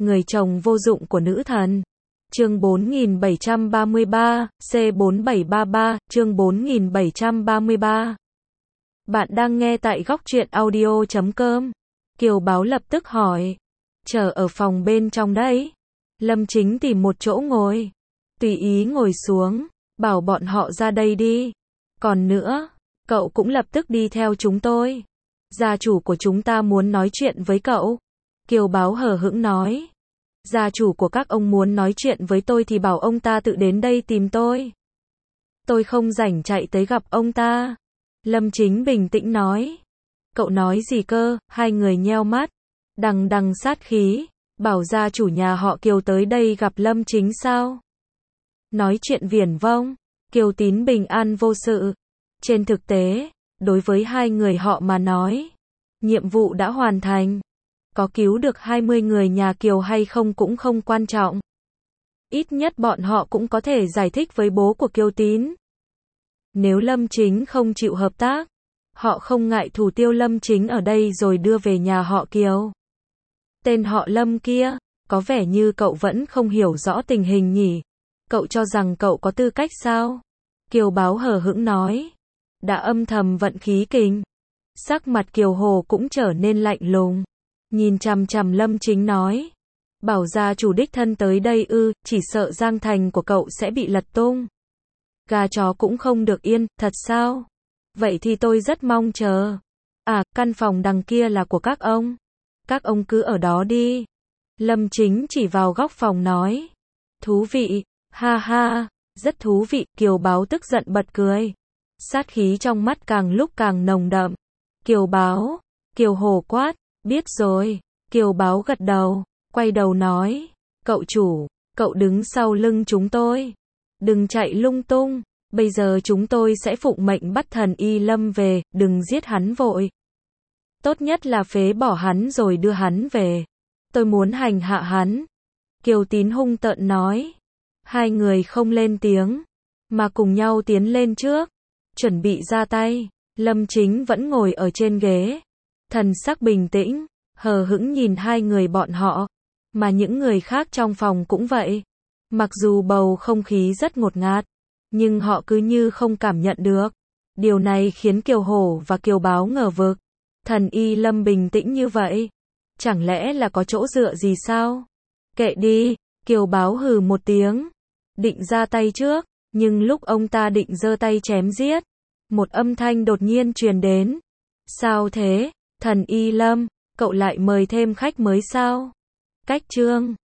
Người chồng vô dụng của nữ thần. Chương 4733, C4733, chương 4733. Bạn đang nghe tại góc truyện audio.com. Kiều Báo lập tức hỏi. Chờ ở phòng bên trong đấy. Lâm Chính tìm một chỗ ngồi. Tùy ý ngồi xuống, bảo bọn họ ra đây đi. Còn nữa, cậu cũng lập tức đi theo chúng tôi. Gia chủ của chúng ta muốn nói chuyện với cậu. Kiều Báo hờ hững nói. Gia chủ của các ông muốn nói chuyện với tôi thì bảo ông ta tự đến đây tìm tôi. Tôi không rảnh chạy tới gặp ông ta. Lâm Chính bình tĩnh nói. Cậu nói gì cơ? Hai người nheo mắt, đằng đằng sát khí, bảo gia chủ nhà họ Kiều tới đây gặp Lâm Chính sao? Nói chuyện viển vông, Kiều Tín bình an vô sự. Trên thực tế, đối với hai người họ mà nói, nhiệm vụ đã hoàn thành. Có cứu được 20 người nhà Kiều hay không cũng không quan trọng. Ít nhất bọn họ cũng có thể giải thích với bố của Kiều Tín. Nếu Lâm Chính không chịu hợp tác, họ không ngại thủ tiêu Lâm Chính ở đây rồi đưa về nhà họ Kiều. Tên họ Lâm kia, có vẻ như cậu vẫn không hiểu rõ tình hình nhỉ. Cậu cho rằng cậu có tư cách sao? Kiều Báo hờ hững nói. Đã âm thầm vận khí kình. Sắc mặt Kiều Hồ cũng trở nên lạnh lùng. Nhìn chằm chằm Lâm Chính nói. Bảo gia chủ đích thân tới đây ư, chỉ sợ Giang Thành của cậu sẽ bị lật tung. Gà chó cũng không được yên, thật sao? Vậy thì tôi rất mong chờ. À, căn phòng đằng kia là của các ông. Các ông cứ ở đó đi. Lâm Chính chỉ vào góc phòng nói. Thú vị, ha ha, rất thú vị. Kiều Báo tức giận bật cười. Sát khí trong mắt càng lúc càng nồng đậm. Kiều Báo, Kiều Hồ quát, biết rồi. Kiều Báo gật đầu, quay đầu nói. Cậu chủ, cậu đứng sau lưng chúng tôi. Đừng chạy lung tung. Bây giờ chúng tôi sẽ phụng mệnh bắt thần Y Lâm về, đừng giết hắn vội. Tốt nhất là phế bỏ hắn rồi đưa hắn về. Tôi muốn hành hạ hắn. Kiều Tín hung tợn nói. Hai người không lên tiếng, mà cùng nhau tiến lên trước, chuẩn bị ra tay. Lâm Chính vẫn ngồi ở trên ghế, thần sắc bình tĩnh, hờ hững nhìn hai người bọn họ, mà những người khác trong phòng cũng vậy. Mặc dù bầu không khí rất ngột ngạt, nhưng họ cứ như không cảm nhận được. Điều này khiến Kiều Hổ và Kiều Báo ngờ vực. Thần Y Lâm bình tĩnh như vậy, chẳng lẽ là có chỗ dựa gì sao? Kệ đi, Kiều Báo hừ một tiếng, định ra tay trước, nhưng lúc ông ta định giơ tay chém giết, một âm thanh đột nhiên truyền đến. Sao thế, thần Y Lâm, cậu lại mời thêm khách mới sao? Cách chương